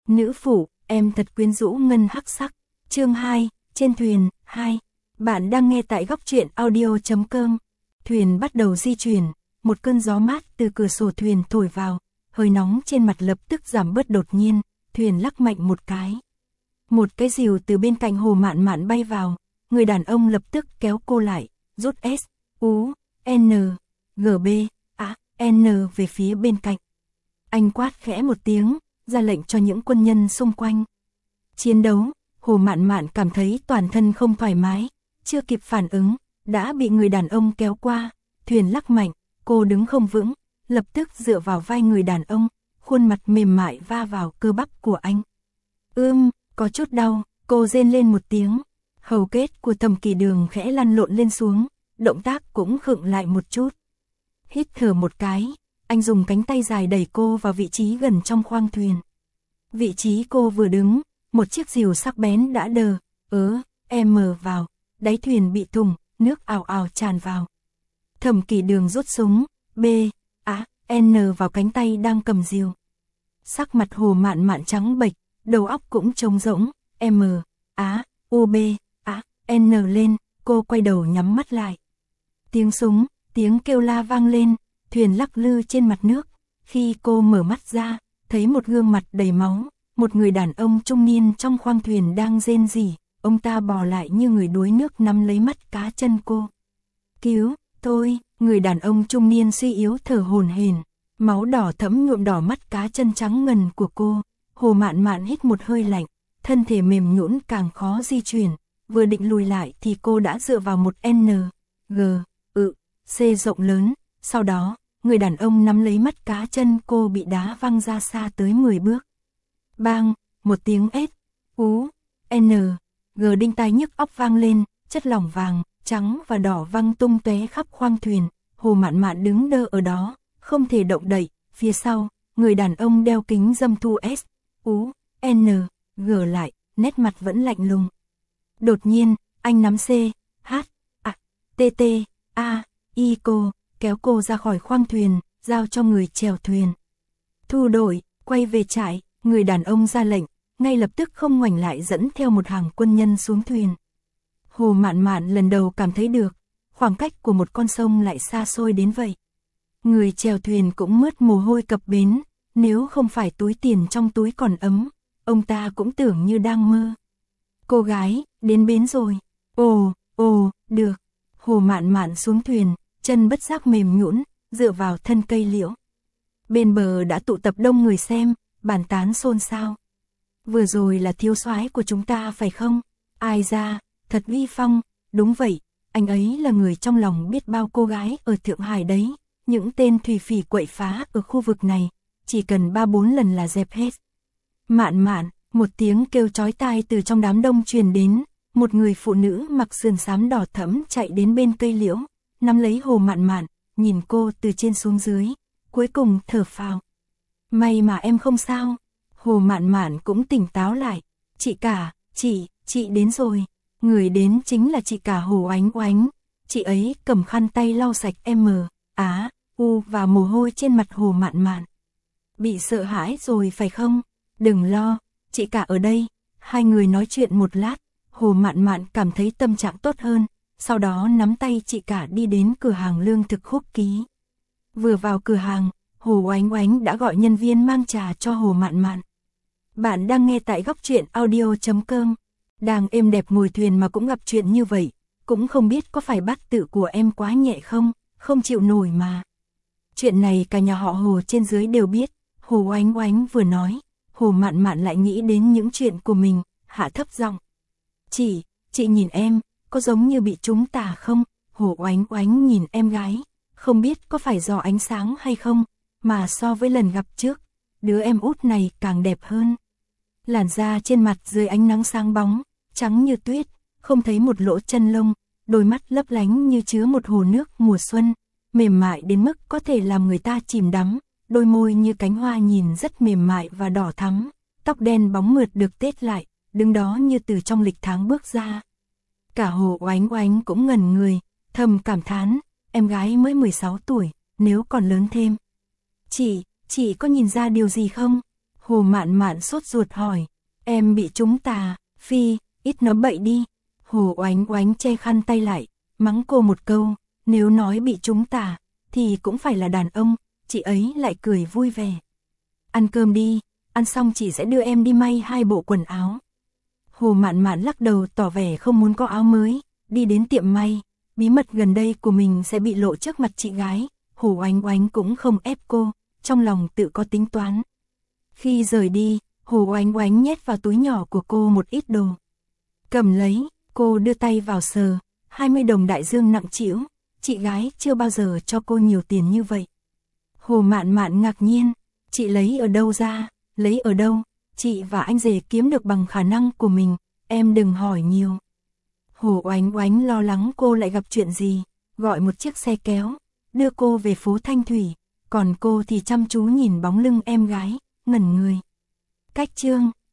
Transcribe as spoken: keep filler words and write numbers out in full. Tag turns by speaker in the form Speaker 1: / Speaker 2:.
Speaker 1: Nữ phụ, em thật quyến rũ ngân hắc sắc. Chương hai, trên thuyền. Hai. Bạn đang nghe tại góc truyện audio chấm com. Thuyền bắt đầu di chuyển, một cơn gió mát từ cửa sổ thuyền thổi vào, hơi nóng trên mặt lập tức giảm bớt đột nhiên, thuyền lắc mạnh một cái. Một cái rìu từ bên cạnh Hồ Mạn Mạn bay vào, người đàn ông lập tức kéo cô lại, rút S, U, N, G B, A, N về phía bên cạnh. Anh quát khẽ một tiếng, ra lệnh cho những quân nhân xung quanh. Chiến đấu, Hồ Mạn Mạn cảm thấy toàn thân không thoải mái, chưa kịp phản ứng, đã bị người đàn ông kéo qua, thuyền lắc mạnh, cô đứng không vững, lập tức dựa vào vai người đàn ông, khuôn mặt mềm mại va vào cơ bắp của anh. Ưm, có chút đau, cô rên lên một tiếng, hầu kết của Thẩm Kỳ Đường khẽ lăn lộn lên xuống, động tác cũng khựng lại một chút. Hít thở một cái, anh dùng cánh tay dài đẩy cô vào vị trí gần trong khoang thuyền. Vị trí cô vừa đứng, một chiếc rìu sắc bén đã đờ, ớ, em mờ vào, đáy thuyền bị thủng, nước ào ào tràn vào. Thẩm Kỳ Đường rút súng, B, A, N vào cánh tay đang cầm rìu. Sắc mặt Hồ Mạn Mạn trắng bệch, đầu óc cũng trống rỗng, M, A, U B, A, N lên, cô quay đầu nhắm mắt lại. Tiếng súng, tiếng kêu la vang lên, thuyền lắc lư trên mặt nước. Khi cô mở mắt ra, thấy một gương mặt đầy máu, một người đàn ông trung niên trong khoang thuyền đang rên rỉ, ông ta bò lại như người đuối nước nắm lấy mắt cá chân cô. Cứu, tôi, người đàn ông trung niên suy yếu thở hổn hển, máu đỏ thẫm nhuộm đỏ mắt cá chân trắng ngần của cô. Hồ Mạn Mạn hít một hơi lạnh, thân thể mềm nhũn càng khó di chuyển, vừa định lùi lại thì cô đã dựa vào một N, G, ự, C rộng lớn, sau đó, người đàn ông nắm lấy mắt cá chân cô bị đá văng ra xa tới mười bước. Bang, một tiếng S, U, N, G đinh tai nhức óc vang lên, chất lỏng vàng, trắng và đỏ văng tung tóe khắp khoang thuyền. Hồ Mạn Mạn đứng đơ ở đó, không thể động đậy. Phía sau, người đàn ông đeo kính dâm thu S, U, N, G lại, nét mặt vẫn lạnh lùng. Đột nhiên, anh nắm C, H, A, T T, A, I cô, kéo cô ra khỏi khoang thuyền, giao cho người chèo thuyền. Thu đội, quay về trại, người đàn ông ra lệnh, ngay lập tức không ngoảnh lại dẫn theo một hàng quân nhân xuống thuyền. Hồ Mạn Mạn lần đầu cảm thấy được, khoảng cách của một con sông lại xa xôi đến vậy. Người chèo thuyền cũng mướt mồ hôi cập bến, nếu không phải túi tiền trong túi còn ấm, ông ta cũng tưởng như đang mơ. Cô gái, đến bến rồi. Ồ, ồ, được. Hồ Mạn Mạn xuống thuyền, chân bất giác mềm nhũn, dựa vào thân cây liễu. Bên bờ đã tụ tập đông người xem, bàn tán xôn xao. Vừa rồi là thiếu soái của chúng ta phải không? Ai ra, thật uy phong, đúng vậy, anh ấy là người trong lòng biết bao cô gái ở Thượng Hải đấy, những tên thủy phỉ quậy phá ở khu vực này, chỉ cần ba bốn lần là dẹp hết. Mạn Mạn, một tiếng kêu chói tai từ trong đám đông truyền đến, một người phụ nữ mặc sườn xám đỏ thẫm chạy đến bên cây liễu, nắm lấy Hồ Mạn Mạn, nhìn cô từ trên xuống dưới, cuối cùng thở phào. May mà em không sao. Hồ Mạn Mạn cũng tỉnh táo lại. Chị cả, chị, chị đến rồi. Người đến chính là chị cả Hồ Oánh Oánh. Chị ấy cầm khăn tay lau sạch M, Á, U và mồ hôi trên mặt Hồ Mạn Mạn. Bị sợ hãi rồi phải không? Đừng lo, chị cả ở đây. Hai người nói chuyện một lát, Hồ Mạn Mạn cảm thấy tâm trạng tốt hơn, sau đó nắm tay chị cả đi đến cửa hàng lương thực Khúc Ký. Vừa vào cửa hàng, Hồ Oánh Oánh đã gọi nhân viên mang trà cho Hồ Mạn Mạn. Bạn đang nghe tại góc truyện audio chấm com. Đang êm đẹp ngồi thuyền mà cũng gặp chuyện như vậy, cũng không biết có phải bát tự của em quá nhẹ không, không chịu nổi mà. Chuyện này cả nhà họ Hồ trên dưới đều biết. Hồ Oánh Oánh vừa nói, Hồ Mạn Mạn lại nghĩ đến những chuyện của mình, hạ thấp giọng. Chị, chị nhìn em, có giống như bị trúng tà không? Hồ Oánh Oánh nhìn em gái, không biết có phải do ánh sáng hay không, mà so với lần gặp trước, đứa em út này càng đẹp hơn. Làn da trên mặt dưới ánh nắng sáng bóng, trắng như tuyết, không thấy một lỗ chân lông, đôi mắt lấp lánh như chứa một hồ nước mùa xuân, mềm mại đến mức có thể làm người ta chìm đắm, đôi môi như cánh hoa nhìn rất mềm mại và đỏ thắm, tóc đen bóng mượt được tết lại, đứng đó như từ trong lịch tháng bước ra. Cả Hồ Oánh Oánh cũng ngẩn người, thầm cảm thán, em gái mới mười sáu tuổi, nếu còn lớn thêm. Chị, chị có nhìn ra điều gì không? Hồ Mạn Mạn sốt ruột hỏi, em bị trúng tà, Phi, ít nói bậy đi. Hồ Oánh Oánh che khăn tay lại, mắng cô một câu, nếu nói bị trúng tà, thì cũng phải là đàn ông, chị ấy lại cười vui vẻ. Ăn cơm đi, ăn xong chị sẽ đưa em đi may hai bộ quần áo. Hồ Mạn Mạn lắc đầu tỏ vẻ không muốn có áo mới, đi đến tiệm may, bí mật gần đây của mình sẽ bị lộ trước mặt chị gái. Hồ Oánh Oánh cũng không ép cô, trong lòng tự có tính toán. Khi rời đi, Hồ Oánh Oánh nhét vào túi nhỏ của cô một ít đồ. Cầm lấy, cô đưa tay vào sờ, hai mươi đồng đại dương nặng trĩu, chị gái chưa bao giờ cho cô nhiều tiền như vậy. Hồ Mạn Mạn ngạc nhiên, chị lấy ở đâu ra, lấy ở đâu, chị và anh rể kiếm được bằng khả năng của mình, em đừng hỏi nhiều. Hồ Oánh Oánh lo lắng cô lại gặp chuyện gì, gọi một chiếc xe kéo, đưa cô về phố Thanh Thủy, còn cô thì chăm chú nhìn bóng lưng em gái, ngẩn người. Cách chương